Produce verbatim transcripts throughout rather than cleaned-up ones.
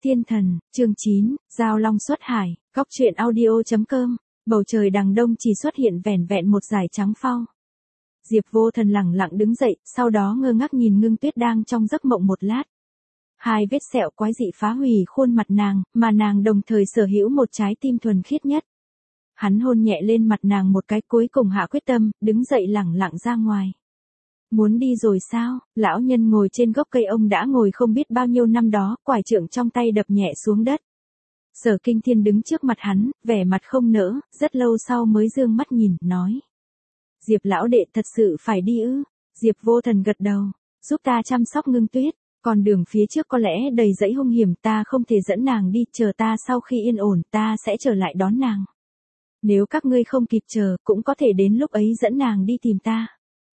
Tiên thần, chương chín, Giao Long xuất hải, góc truyện audio chấm com, bầu trời đằng đông chỉ xuất hiện vẻn vẹn một dải trắng phau. Diệp Vô Thần lẳng lặng đứng dậy, sau đó ngơ ngác nhìn Ngưng Tuyết đang trong giấc mộng một lát. Hai vết sẹo quái dị phá hủy khuôn mặt nàng, mà nàng đồng thời sở hữu một trái tim thuần khiết nhất. Hắn hôn nhẹ lên mặt nàng một cái, cuối cùng hạ quyết tâm, đứng dậy lẳng lặng ra ngoài. Muốn đi rồi sao? Lão nhân ngồi trên gốc cây ông đã ngồi không biết bao nhiêu năm đó, quải trượng trong tay đập nhẹ xuống đất. Sở Kinh Thiên đứng trước mặt hắn, vẻ mặt không nỡ, rất lâu sau mới dương mắt nhìn, nói. Diệp lão đệ thật sự phải đi ư? Diệp Vô Thần gật đầu, giúp ta chăm sóc Ngưng Tuyết, còn đường phía trước có lẽ đầy dẫy hung hiểm, ta không thể dẫn nàng đi, chờ ta sau khi yên ổn, ta sẽ trở lại đón nàng. Nếu các ngươi không kịp chờ, cũng có thể đến lúc ấy dẫn nàng đi tìm ta.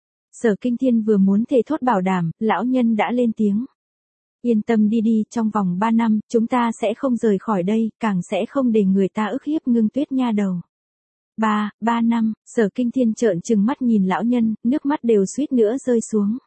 Sở Kinh Thiên vừa muốn thề thốt bảo đảm, lão nhân đã lên tiếng. Yên tâm đi đi, trong vòng ba năm, chúng ta sẽ không rời khỏi đây, càng sẽ không để người ta ức hiếp Ngưng Tuyết nha đầu. Ba, ba năm, Sở Kinh Thiên trợn trừng mắt nhìn lão nhân, nước mắt đều suýt nữa rơi xuống.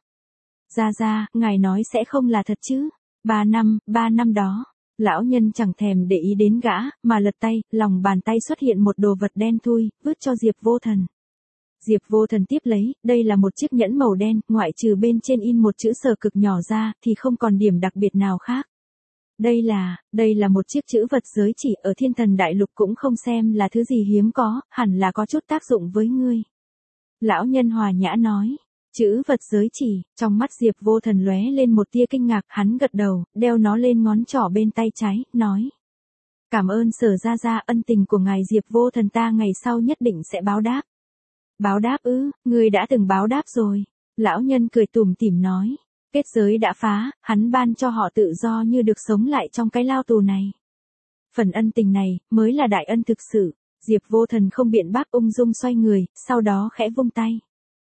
Ra ra, ngài nói sẽ không là thật chứ? Ba năm, ba năm đó. Lão nhân chẳng thèm để ý đến gã, mà lật tay, lòng bàn tay xuất hiện một đồ vật đen thui, vứt cho Diệp Vô Thần. Diệp Vô Thần tiếp lấy, đây là một chiếc nhẫn màu đen, ngoại trừ bên trên in một chữ Sở cực nhỏ ra, thì không còn điểm đặc biệt nào khác. Đây là, đây là một chiếc chữ vật giới chỉ, ở Thiên Thần Đại Lục cũng không xem là thứ gì hiếm có, hẳn là có chút tác dụng với ngươi. Lão nhân hòa nhã nói, chữ vật giới chỉ, trong mắt Diệp Vô Thần lóe lên một tia kinh ngạc, hắn gật đầu, đeo nó lên ngón trỏ bên tay trái, nói. Cảm ơn Sở gia gia, ân tình của ngài Diệp Vô Thần ta ngày sau nhất định sẽ báo đáp. Báo đáp ư, ngươi đã từng báo đáp rồi. Lão nhân cười tủm tỉm nói. Kết giới đã phá, hắn ban cho họ tự do như được sống lại trong cái lao tù này. Phần ân tình này, mới là đại ân thực sự. Diệp Vô Thần không biện bác, ung dung xoay người, sau đó khẽ vung tay.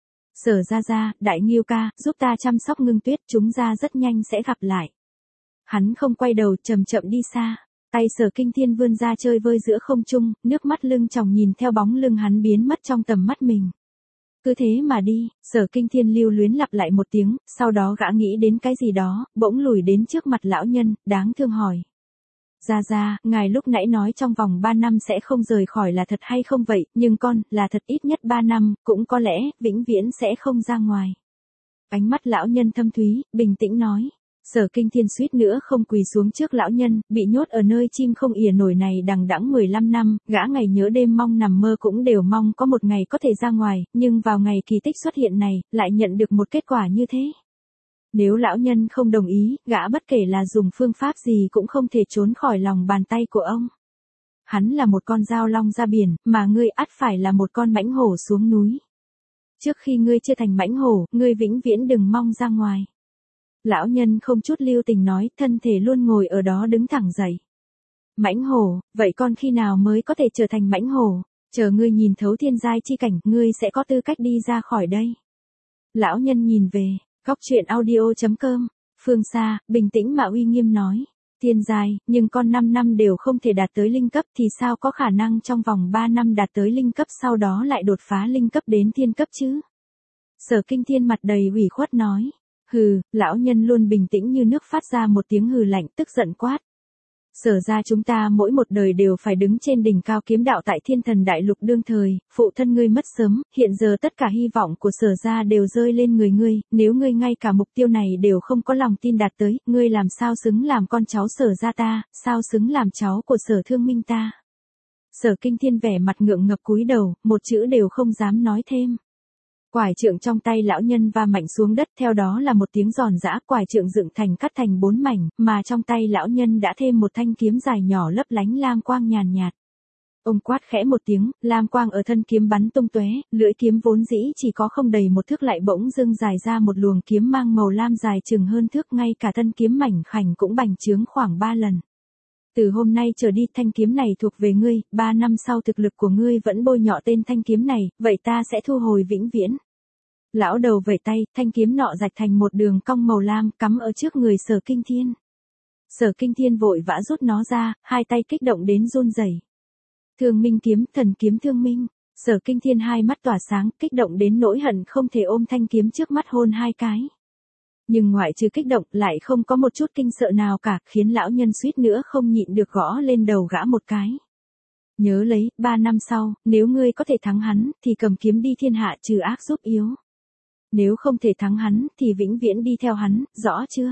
Sở gia gia, Đại Ngưu ca, giúp ta chăm sóc Ngưng Tuyết, chúng ta rất nhanh sẽ gặp lại. Hắn không quay đầu, chậm chậm đi xa. Tay Sở Kinh Thiên vươn ra chơi vơi giữa không trung, nước mắt lưng tròng nhìn theo bóng lưng hắn biến mất trong tầm mắt mình. Cứ thế mà đi, Sở Kinh Thiên lưu luyến lặp lại một tiếng, sau đó gã nghĩ đến cái gì đó, bỗng lùi đến trước mặt lão nhân, đáng thương hỏi. Gia gia, ngài lúc nãy nói trong vòng ba năm sẽ không rời khỏi là thật hay không vậy, nhưng con, là thật ít nhất ba năm, cũng có lẽ, vĩnh viễn sẽ không ra ngoài. Ánh mắt lão nhân thâm thúy, bình tĩnh nói. Sở Kinh Thiên suýt nữa không quỳ xuống trước lão nhân, bị nhốt ở nơi chim không ỉa nổi này đằng đẵng mười lăm năm, gã ngày nhớ đêm mong nằm mơ cũng đều mong có một ngày có thể ra ngoài, nhưng vào ngày kỳ tích xuất hiện này, lại nhận được một kết quả như thế. Nếu lão nhân không đồng ý, gã bất kể là dùng phương pháp gì cũng không thể trốn khỏi lòng bàn tay của ông. Hắn là một con dao long ra biển, mà ngươi ắt phải là một con mãnh hổ xuống núi. Trước khi ngươi chưa thành mãnh hổ, ngươi vĩnh viễn đừng mong ra ngoài. Lão nhân không chút lưu tình nói, thân thể luôn ngồi ở đó đứng thẳng dậy. Mãnh hổ, vậy con khi nào mới có thể trở thành mãnh hổ? Chờ ngươi nhìn thấu thiên giai chi cảnh, ngươi sẽ có tư cách đi ra khỏi đây. Lão nhân nhìn về, góc truyện audio chấm com, phương xa, bình tĩnh mà uy nghiêm nói. Thiên giai, nhưng con năm năm đều không thể đạt tới linh cấp thì sao có khả năng trong vòng ba năm đạt tới linh cấp sau đó lại đột phá linh cấp đến thiên cấp chứ? Sở Kinh Thiên mặt đầy ủy khuất nói. Hừ, lão nhân luôn bình tĩnh như nước phát ra một tiếng hừ lạnh, tức giận quát. Sở ra chúng ta mỗi một đời đều phải đứng trên đỉnh cao kiếm đạo tại Thiên Thần Đại Lục đương thời, phụ thân ngươi mất sớm, hiện giờ tất cả hy vọng của sở ra đều rơi lên người ngươi, nếu ngươi ngay cả mục tiêu này đều không có lòng tin đạt tới, ngươi làm sao xứng làm con cháu sở ra ta, sao xứng làm cháu của Sở Thương Minh ta. Sở Kinh Thiên vẻ mặt ngượng ngập cúi đầu, một chữ đều không dám nói thêm. Quải trượng trong tay lão nhân va mạnh xuống đất, theo đó là một tiếng giòn giã, quải trượng dựng thành cắt thành bốn mảnh, mà trong tay lão nhân đã thêm một thanh kiếm dài nhỏ lấp lánh lam quang nhàn nhạt. Ông quát khẽ một tiếng, lam quang ở thân kiếm bắn tung tóe, lưỡi kiếm vốn dĩ chỉ có không đầy một thước lại bỗng dưng dài ra một luồng kiếm mang màu lam dài chừng hơn thước, ngay cả thân kiếm mảnh khảnh cũng bành trướng khoảng ba lần. Từ hôm nay trở đi thanh kiếm này thuộc về ngươi, ba năm sau thực lực của ngươi vẫn bôi nhọ tên thanh kiếm này, vậy ta sẽ thu hồi vĩnh viễn. Lão đầu vẩy tay, thanh kiếm nọ rạch thành một đường cong màu lam, cắm ở trước người Sở Kinh Thiên. Sở Kinh Thiên vội vã rút nó ra, hai tay kích động đến run rẩy. Thương Minh kiếm, thần kiếm Thương Minh. Sở Kinh Thiên hai mắt tỏa sáng, kích động đến nỗi hận không thể ôm thanh kiếm trước mắt hôn hai cái. Nhưng ngoại trừ kích động lại không có một chút kinh sợ nào cả, khiến lão nhân suýt nữa không nhịn được gõ lên đầu gã một cái. Nhớ lấy, ba năm sau, nếu ngươi có thể thắng hắn, thì cầm kiếm đi thiên hạ trừ ác giúp yếu. Nếu không thể thắng hắn, thì vĩnh viễn đi theo hắn, rõ chưa?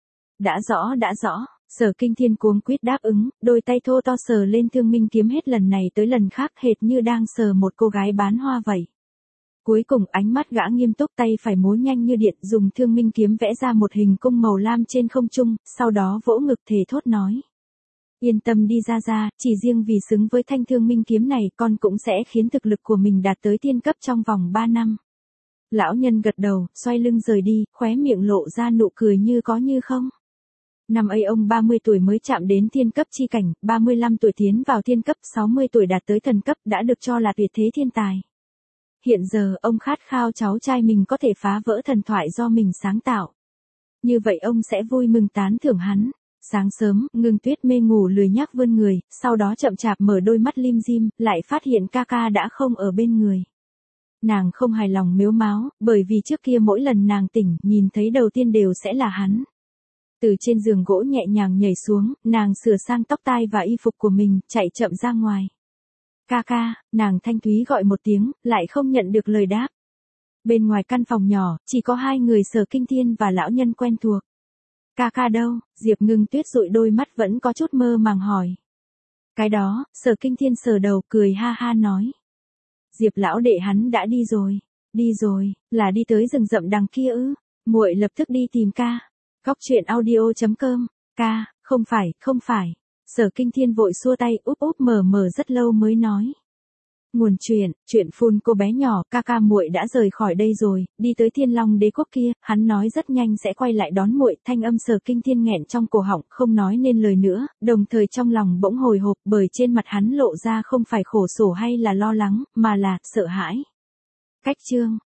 Đã rõ đã rõ, Sở Kinh Thiên cuống quýt đáp ứng, đôi tay thô to sờ lên thương minh kiếm hết lần này tới lần khác hệt như đang sờ một cô gái bán hoa vậy. Cuối cùng ánh mắt gã nghiêm túc, tay phải múa nhanh như điện, dùng thương minh kiếm vẽ ra một hình cung màu lam trên không trung, sau đó vỗ ngực thề thốt nói. Yên tâm đi ra ra, chỉ riêng vì xứng với thanh thương minh kiếm này con cũng sẽ khiến thực lực của mình đạt tới tiên cấp trong vòng ba năm. Lão nhân gật đầu, xoay lưng rời đi, khóe miệng lộ ra nụ cười như có như không. Năm ấy ông ba mươi tuổi mới chạm đến thiên cấp chi cảnh, ba mươi lăm tuổi tiến vào thiên cấp, sáu mươi tuổi đạt tới thần cấp, đã được cho là tuyệt thế thiên tài. Hiện giờ ông khát khao cháu trai mình có thể phá vỡ thần thoại do mình sáng tạo. Như vậy ông sẽ vui mừng tán thưởng hắn. Sáng sớm, Ngưng Tuyết mê ngủ lười nhác vươn người, sau đó chậm chạp mở đôi mắt lim dim, lại phát hiện ca ca đã không ở bên người. Nàng không hài lòng mếu máo, bởi vì trước kia mỗi lần nàng tỉnh, nhìn thấy đầu tiên đều sẽ là hắn. Từ trên giường gỗ nhẹ nhàng nhảy xuống, nàng sửa sang tóc tai và y phục của mình, chạy chậm ra ngoài. Ca ca, nàng thanh thúy gọi một tiếng, lại không nhận được lời đáp. Bên ngoài căn phòng nhỏ, chỉ có hai người Sở Kinh Thiên và lão nhân quen thuộc. Ca ca đâu? Diệp Ngưng Tuyết dụi đôi mắt vẫn có chút mơ màng hỏi. Cái đó, Sở Kinh Thiên sờ đầu, cười ha ha nói. Diệp lão đệ hắn đã đi rồi. Đi rồi, là đi tới rừng rậm đằng kia ư? Muội lập tức đi tìm ca. Góc truyện audio chấm com. Ca, không phải, không phải. Sở Kinh Thiên vội xua tay, úp úp mở mở rất lâu mới nói. Nguồn truyện, chuyện phun cô bé nhỏ, ca ca muội đã rời khỏi đây rồi, đi tới Thiên Long Đế quốc kia, hắn nói rất nhanh sẽ quay lại đón muội, thanh âm Sở Kinh Thiên nghẹn trong cổ họng, không nói nên lời nữa, đồng thời trong lòng bỗng hồi hộp, bởi trên mặt hắn lộ ra không phải khổ sở hay là lo lắng, mà là sợ hãi. Cách chương